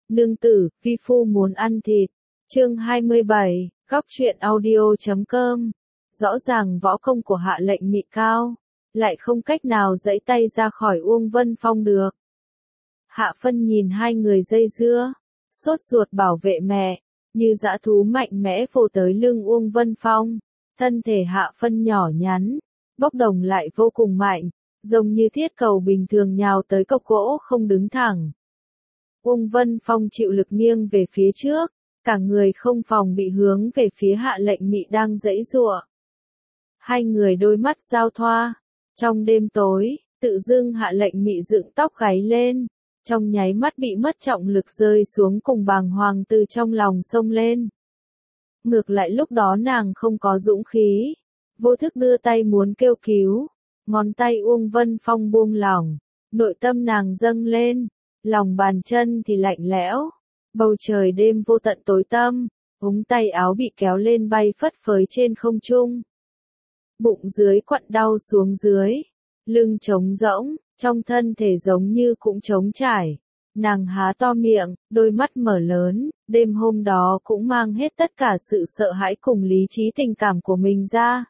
Nương tử, vi phu muốn ăn thịt. Chương 27, góc truyện audio.com. Rõ ràng võ công của Hạ Lệnh Mị cao, lại không cách nào giãy tay ra khỏi Uông Vân Phong được. Hạ Phân nhìn hai người dây dưa, sốt ruột bảo vệ mẹ, như dã thú mạnh mẽ vồ tới lưng Uông Vân Phong. Thân thể Hạ Phân nhỏ nhắn, bốc đồng lại vô cùng mạnh, giống như thiết cầu bình thường nhào tới cọc gỗ không đứng thẳng. Uông Vân Phong chịu lực nghiêng về phía trước, cả người không phòng bị hướng về phía Hạ Lệnh Mị đang giãy giụa. Hai người đôi mắt giao thoa, trong đêm tối, tự dưng Hạ Lệnh Mị dựng tóc gáy lên, trong nháy mắt bị mất trọng lực rơi xuống cùng bàng hoàng từ trong lòng xông lên. Ngược lại lúc đó nàng không có dũng khí, vô thức đưa tay muốn kêu cứu, ngón tay Uông Vân Phong buông lỏng, nội tâm nàng dâng lên, lòng bàn chân thì lạnh lẽo, bầu trời đêm vô tận tối tăm, ống tay áo bị kéo lên bay phất phới trên không trung. Bụng dưới quặn đau xuống dưới, lưng trống rỗng, trong thân thể giống như cũng trống trải. Nàng há to miệng, đôi mắt mở lớn, đêm hôm đó cũng mang hết tất cả sự sợ hãi cùng lý trí tình cảm của mình ra.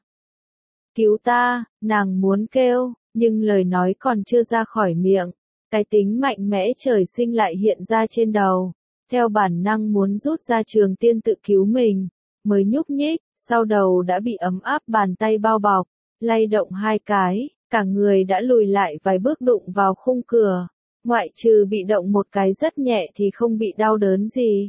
Cứu ta, nàng muốn kêu, nhưng lời nói còn chưa ra khỏi miệng, cái tính mạnh mẽ trời sinh lại hiện ra trên đầu, theo bản năng muốn rút ra trường tiên tự cứu mình, mới nhúc nhích, sau đầu đã bị ấm áp bàn tay bao bọc, lay động hai cái, cả người đã lùi lại vài bước đụng vào khung cửa. Ngoại trừ bị động một cái rất nhẹ thì không bị đau đớn gì.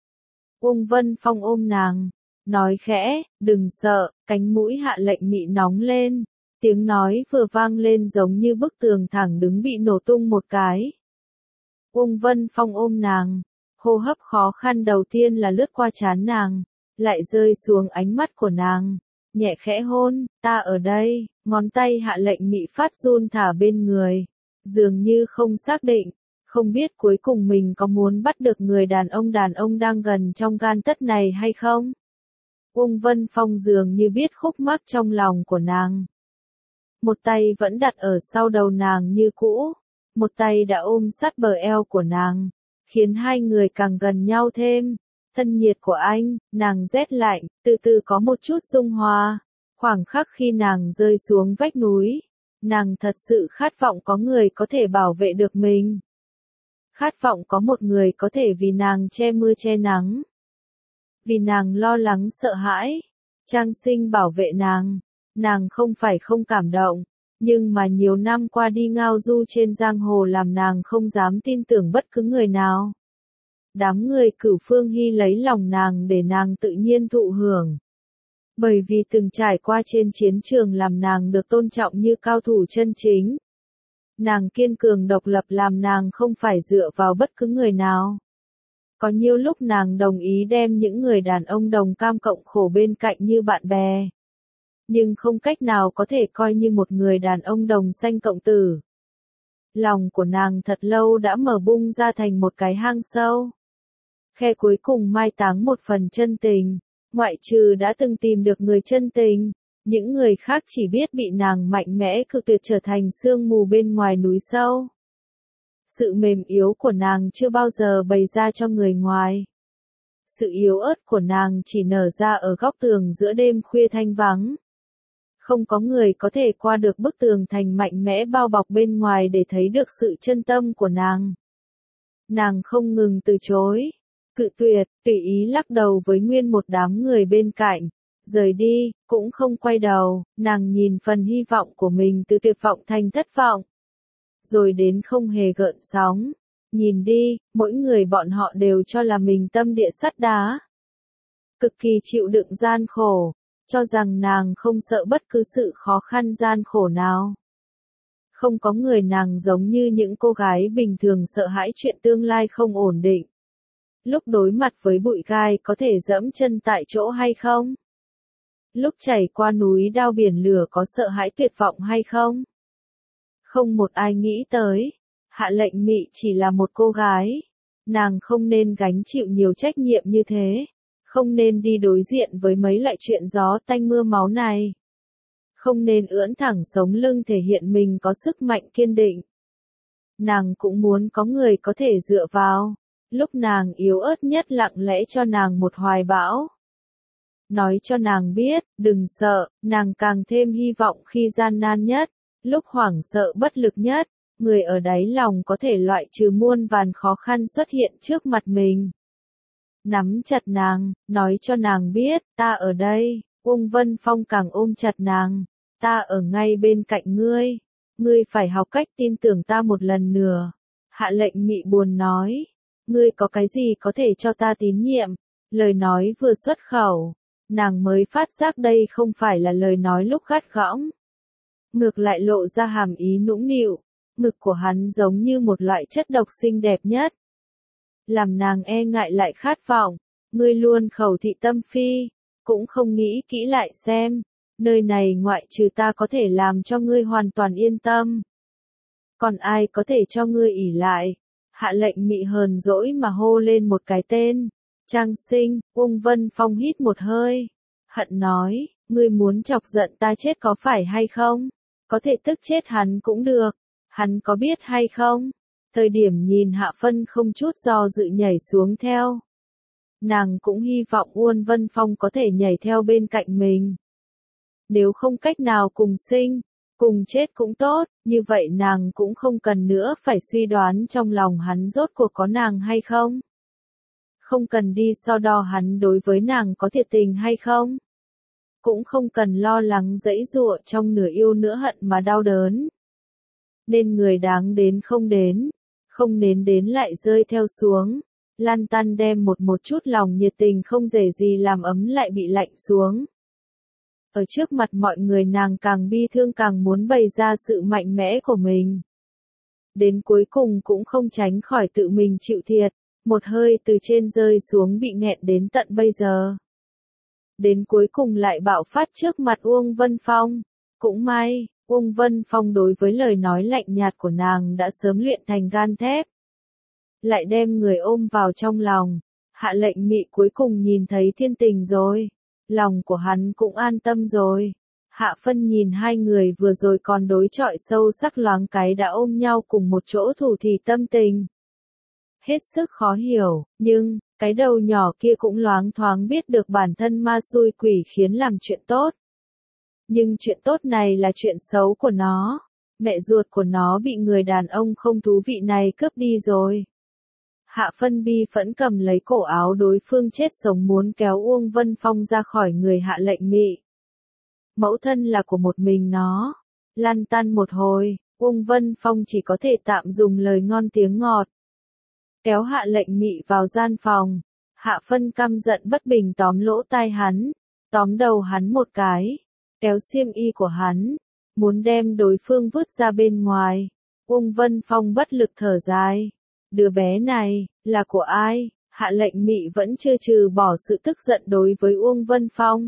Uông Vân Phong ôm nàng, nói khẽ, đừng sợ, cánh mũi Hạ Lệnh Mị nóng lên, tiếng nói vừa vang lên giống như bức tường thẳng đứng bị nổ tung một cái. Uông Vân Phong ôm nàng, hô hấp khó khăn đầu tiên là lướt qua trán nàng, lại rơi xuống ánh mắt của nàng, nhẹ khẽ hôn, ta ở đây, ngón tay Hạ Lệnh Mị phát run thả bên người. Dường như không xác định, không biết cuối cùng mình có muốn bắt được người đàn ông đang gần trong gan tấc này hay không? Uông Vân Phong dường như biết khúc mắc trong lòng của nàng. Một tay vẫn đặt ở sau đầu nàng như cũ, một tay đã ôm sát bờ eo của nàng, khiến hai người càng gần nhau thêm. Thân nhiệt của anh, nàng rét lạnh, từ từ có một chút dung hòa. Khoảng khắc khi nàng rơi xuống vách núi, nàng thật sự khát vọng có người có thể bảo vệ được mình. Khát vọng có một người có thể vì nàng che mưa che nắng. Vì nàng lo lắng sợ hãi, Trang Sinh bảo vệ nàng không phải không cảm động, nhưng mà nhiều năm qua đi ngao du trên giang hồ làm nàng không dám tin tưởng bất cứ người nào. Đám người Cửu Phương Hy lấy lòng nàng để nàng tự nhiên thụ hưởng. Bởi vì từng trải qua trên chiến trường làm nàng được tôn trọng như cao thủ chân chính. Nàng kiên cường độc lập làm nàng không phải dựa vào bất cứ người nào. Có nhiều lúc nàng đồng ý đem những người đàn ông đồng cam cộng khổ bên cạnh như bạn bè. Nhưng không cách nào có thể coi như một người đàn ông đồng sanh cộng tử. Lòng của nàng thật lâu đã mở bung ra thành một cái hang sâu. Khe cuối cùng mai táng một phần chân tình. Ngoại trừ đã từng tìm được người chân tình, những người khác chỉ biết bị nàng mạnh mẽ cự tuyệt trở thành sương mù bên ngoài núi sâu. Sự mềm yếu của nàng chưa bao giờ bày ra cho người ngoài. Sự yếu ớt của nàng chỉ nở ra ở góc tường giữa đêm khuya thanh vắng. Không có người có thể qua được bức tường thành mạnh mẽ bao bọc bên ngoài để thấy được sự chân tâm của nàng. Nàng không ngừng từ chối. Cự tuyệt, tùy ý lắc đầu với nguyên một đám người bên cạnh, rời đi, cũng không quay đầu, nàng nhìn phần hy vọng của mình từ tuyệt vọng thành thất vọng. Rồi đến không hề gợn sóng, nhìn đi, mỗi người bọn họ đều cho là mình tâm địa sắt đá. Cực kỳ chịu đựng gian khổ, cho rằng nàng không sợ bất cứ sự khó khăn gian khổ nào. Không có người nàng giống như những cô gái bình thường sợ hãi chuyện tương lai không ổn định. Lúc đối mặt với bụi gai có thể dẫm chân tại chỗ hay không? Lúc chảy qua núi đao biển lửa có sợ hãi tuyệt vọng hay không? Không một ai nghĩ tới. Hạ Lệnh Mị chỉ là một cô gái. Nàng không nên gánh chịu nhiều trách nhiệm như thế. Không nên đi đối diện với mấy loại chuyện gió tanh mưa máu này. Không nên ưỡn thẳng sống lưng thể hiện mình có sức mạnh kiên định. Nàng cũng muốn có người có thể dựa vào. lúc nàng yếu ớt nhất lặng lẽ cho nàng một hoài bão. Nói cho nàng biết, đừng sợ, nàng càng thêm hy vọng khi gian nan nhất, lúc hoảng sợ bất lực nhất, người ở đáy lòng có thể loại trừ muôn vàn khó khăn xuất hiện trước mặt mình. Nắm chặt nàng, nói cho nàng biết, ta ở đây. Uông Vân Phong càng ôm chặt nàng, ta ở ngay bên cạnh ngươi phải học cách tin tưởng ta một lần nữa. Hạ Lệnh Mị buồn nói, ngươi có cái gì có thể cho ta tín nhiệm? Lời nói vừa xuất khẩu, nàng mới phát giác đây không phải là lời nói lúc gắt gỏng. Ngược lại lộ ra hàm ý nũng nịu, ngực của hắn giống như một loại chất độc xinh đẹp nhất. Làm nàng e ngại lại khát vọng, ngươi luôn khẩu thị tâm phi, cũng không nghĩ kỹ lại xem, nơi này ngoại trừ ta có thể làm cho ngươi hoàn toàn yên tâm. Còn ai có thể cho ngươi ỷ lại? Hạ Lệnh Mị hờn dỗi mà hô lên một cái tên. Trang Sinh. Uông Vân Phong hít một hơi, hận nói, ngươi muốn chọc giận ta chết có phải hay không? Có thể tức chết hắn cũng được, hắn có biết hay không? Thời điểm nhìn Hạ Phân không chút do dự nhảy xuống theo. Nàng cũng hy vọng Uông Vân Phong có thể nhảy theo bên cạnh mình. Nếu không cách nào cùng sinh, cùng chết cũng tốt, như vậy nàng cũng không cần nữa phải suy đoán trong lòng hắn rốt cuộc có nàng hay không. Không cần đi so đo hắn đối với nàng có thiệt tình hay không. Cũng không cần lo lắng giãy giụa trong nửa yêu nửa hận mà đau đớn. Nên người đáng đến không đến, không nên đến lại rơi theo xuống. Lan Tăn đem một chút lòng nhiệt tình không dễ gì làm ấm lại bị lạnh xuống. Ở trước mặt mọi người nàng càng bi thương càng muốn bày ra sự mạnh mẽ của mình. Đến cuối cùng cũng không tránh khỏi tự mình chịu thiệt, một hơi từ trên rơi xuống bị nghẹn đến tận bây giờ. Đến cuối cùng lại bạo phát trước mặt Uông Vân Phong. Cũng may, Uông Vân Phong đối với lời nói lạnh nhạt của nàng đã sớm luyện thành gan thép. Lại đem người ôm vào trong lòng. Hạ Lệnh Mị cuối cùng nhìn thấy thiên tình rồi. Lòng của hắn cũng an tâm rồi. Hạ Phân nhìn hai người vừa rồi còn đối chọi sâu sắc loáng cái đã ôm nhau cùng một chỗ thủ thỉ tâm tình. Hết sức khó hiểu, nhưng, cái đầu nhỏ kia cũng loáng thoáng biết được bản thân ma xui quỷ khiến làm chuyện tốt. Nhưng chuyện tốt này là chuyện xấu của nó. Mẹ ruột của nó bị người đàn ông không thú vị này cướp đi rồi. Hạ Phân bi phẫn cầm lấy cổ áo đối phương chết sống muốn kéo Uông Vân Phong ra khỏi người Hạ Lệnh Mị. Mẫu thân là của một mình nó. Lăn tăn một hồi, Uông Vân Phong chỉ có thể tạm dùng lời ngon tiếng ngọt. Kéo Hạ Lệnh Mị vào gian phòng. Hạ Phân căm giận bất bình tóm lỗ tai hắn, tóm đầu hắn một cái, kéo xiêm y của hắn, muốn đem đối phương vứt ra bên ngoài. Uông Vân Phong bất lực thở dài. Đứa bé này, là của ai? Hạ Lệnh Mị vẫn chưa trừ bỏ sự tức giận đối với Uông Vân Phong.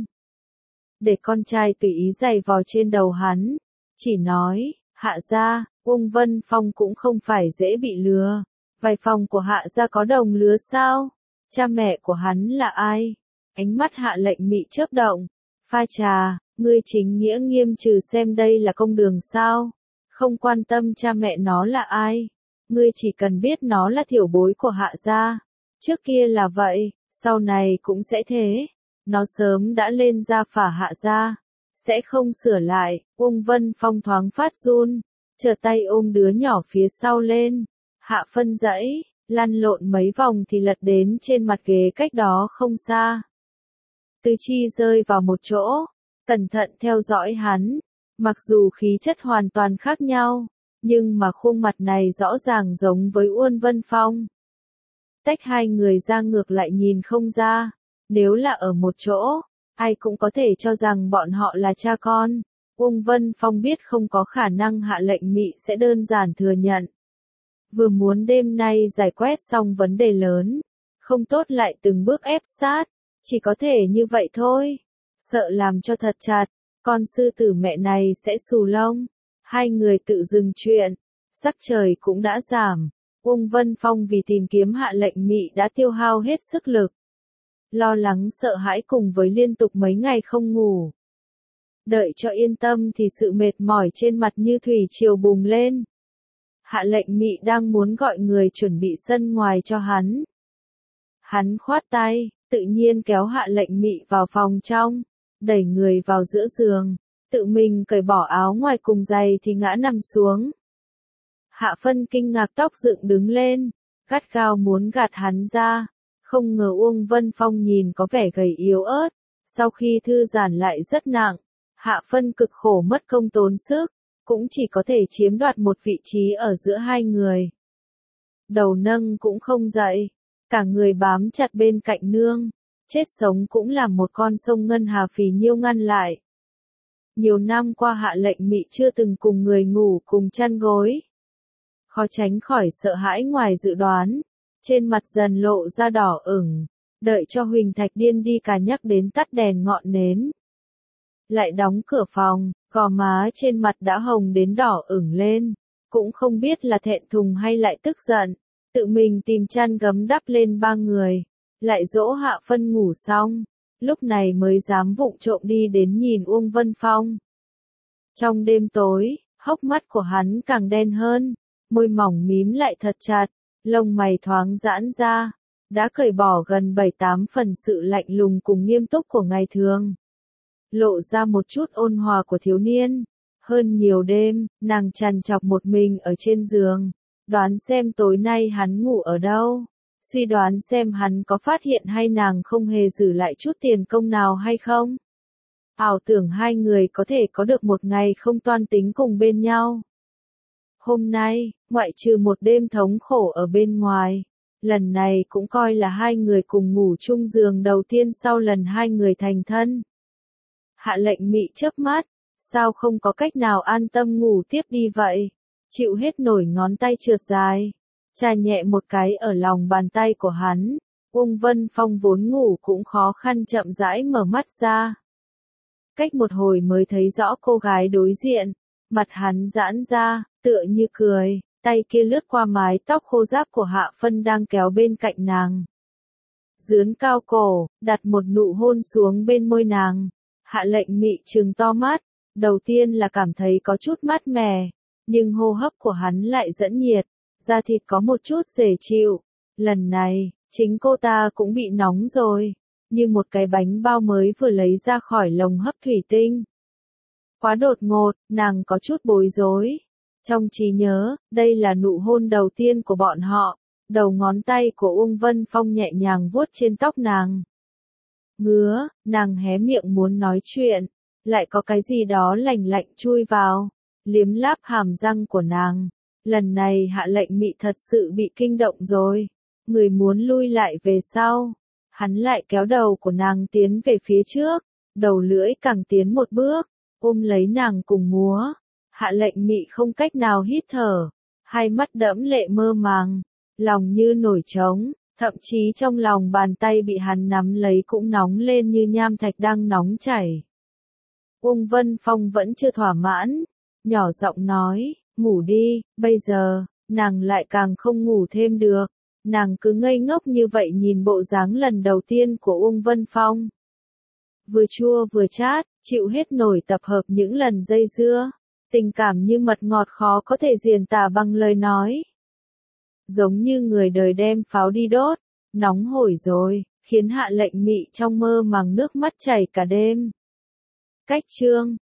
Để con trai tùy ý giày vò trên đầu hắn. Chỉ nói, Hạ gia, Uông Vân Phong cũng không phải dễ bị lừa. Vài phòng của Hạ gia có đồng lứa sao? Cha mẹ của hắn là ai? Ánh mắt Hạ Lệnh Mị chớp động. Pha trà, ngươi chính nghĩa nghiêm trừ xem đây là công đường sao? Không quan tâm cha mẹ nó là ai? Ngươi chỉ cần biết nó là thiểu bối của Hạ gia. Trước kia là vậy, sau này cũng sẽ thế. Nó sớm đã lên gia phả Hạ gia, sẽ không sửa lại. Uông Vân Phong thoáng phát run, trở tay ôm đứa nhỏ phía sau lên. Hạ Phân dãy, lăn lộn mấy vòng thì lật đến trên mặt ghế cách đó không xa. Tư Chi rơi vào một chỗ, cẩn thận theo dõi hắn. Mặc dù khí chất hoàn toàn khác nhau, nhưng mà khuôn mặt này rõ ràng giống với Uông Vân Phong. Tách hai người ra ngược lại nhìn không ra. Nếu là ở một chỗ, ai cũng có thể cho rằng bọn họ là cha con. Uông Vân Phong biết không có khả năng Hạ Lệnh Mị sẽ đơn giản thừa nhận. Vừa muốn đêm nay giải quyết xong vấn đề lớn, không tốt lại từng bước ép sát, chỉ có thể như vậy thôi. Sợ làm cho thật chặt, con sư tử mẹ này sẽ xù lông. Hai người tự dừng chuyện, sắc trời cũng đã giảm. Uông Vân Phong vì tìm kiếm Hạ Lệnh Mị đã tiêu hao hết sức lực. Lo lắng sợ hãi cùng với liên tục mấy ngày không ngủ. Đợi cho yên tâm thì sự mệt mỏi trên mặt như thủy triều bùng lên. Hạ Lệnh Mị đang muốn gọi người chuẩn bị sân ngoài cho hắn, Hắn khoát tay, tự nhiên kéo Hạ Lệnh Mị vào phòng trong, đẩy người vào giữa giường, tự mình cởi bỏ áo ngoài cùng giày thì ngã nằm xuống. Hạ Phân kinh ngạc tóc dựng đứng lên, gắt gao muốn gạt hắn ra, không ngờ Uông Vân Phong nhìn có vẻ gầy yếu ớt, sau khi thư giãn lại rất nặng. Hạ Phân cực khổ mất công tốn sức, cũng chỉ có thể chiếm đoạt một vị trí ở giữa hai người. Đầu nâng cũng không dậy, cả người bám chặt bên cạnh nương, chết sống cũng là một con sông ngân hà phì nhiêu ngăn lại. Nhiều năm qua Hạ Lệnh Mị chưa từng cùng người ngủ cùng chăn gối. Khó tránh khỏi sợ hãi ngoài dự đoán, trên mặt dần lộ ra đỏ ửng, đợi cho Huỳnh Thạch Điên đi cả nhắc đến tắt đèn ngọn nến. Lại đóng cửa phòng, gò má trên mặt đã hồng đến đỏ ửng lên, cũng không biết là thẹn thùng hay lại tức giận, tự mình tìm chăn gấm đắp lên ba người, lại dỗ Hạ Phân ngủ xong, lúc này mới dám vụng trộm đi đến nhìn Uông Vân Phong. Trong đêm tối, hốc mắt của hắn càng đen hơn, môi mỏng mím lại thật chặt, lông mày thoáng giãn ra, đã cởi bỏ gần 7-8 phần sự lạnh lùng cùng nghiêm túc của ngày thường. Lộ ra một chút ôn hòa của thiếu niên. Hơn nhiều đêm, nàng trằn trọc một mình ở trên giường, đoán xem tối nay hắn ngủ ở đâu, suy đoán xem hắn có phát hiện hay nàng không hề giữ lại chút tiền công nào hay không. Ảo tưởng hai người có thể có được một ngày không toan tính cùng bên nhau. Hôm nay, ngoại trừ một đêm thống khổ ở bên ngoài, lần này cũng coi là hai người cùng ngủ chung giường đầu tiên sau lần hai người thành thân. Hạ Lệnh Mị chớp mắt, sao không có cách nào an tâm ngủ tiếp đi vậy, chịu hết nổi ngón tay trượt dài, chà nhẹ một cái ở lòng bàn tay của hắn. Uông Vân Phong vốn ngủ cũng khó khăn chậm rãi mở mắt ra. Cách một hồi mới thấy rõ cô gái đối diện, mặt hắn giãn ra, tựa như cười, tay kia lướt qua mái tóc khô ráp của Hạ Phân đang kéo bên cạnh nàng. Dướn cao cổ, đặt một nụ hôn xuống bên môi nàng. Hạ Lệnh Mị trừng to mắt, đầu tiên là cảm thấy có chút mát mẻ, nhưng hô hấp của hắn lại dẫn nhiệt, da thịt có một chút dễ chịu. Lần này, chính cô ta cũng bị nóng rồi, như một cái bánh bao mới vừa lấy ra khỏi lồng hấp thủy tinh. Quá đột ngột, nàng có chút bối rối. Trong trí nhớ, đây là nụ hôn đầu tiên của bọn họ, đầu ngón tay của Uông Vân Phong nhẹ nhàng vuốt trên tóc nàng. Ngứa, nàng hé miệng muốn nói chuyện, lại có cái gì đó lạnh lạnh chui vào, liếm láp hàm răng của nàng. Lần này Hạ Lệnh Mị thật sự bị kinh động rồi, người muốn lui lại về sau, hắn lại kéo đầu của nàng tiến về phía trước, đầu lưỡi càng tiến một bước, ôm lấy nàng cùng múa. Hạ Lệnh Mị không cách nào hít thở, hai mắt đẫm lệ mơ màng, lòng như nổi trống. Thậm chí trong lòng bàn tay bị hắn nắm lấy cũng nóng lên như nham thạch đang nóng chảy. Uông Vân Phong vẫn chưa thỏa mãn, nhỏ giọng nói, ngủ đi, bây giờ, nàng lại càng không ngủ thêm được. Nàng cứ ngây ngốc như vậy nhìn bộ dáng lần đầu tiên của Uông Vân Phong. Vừa chua vừa chát, chịu hết nổi tập hợp những lần dây dưa, tình cảm như mật ngọt khó có thể diễn tả bằng lời nói. Giống như người đời đem pháo đi đốt, nóng hổi rồi, khiến Hạ Lệnh Mị trong mơ màng nước mắt chảy cả đêm. Cách chương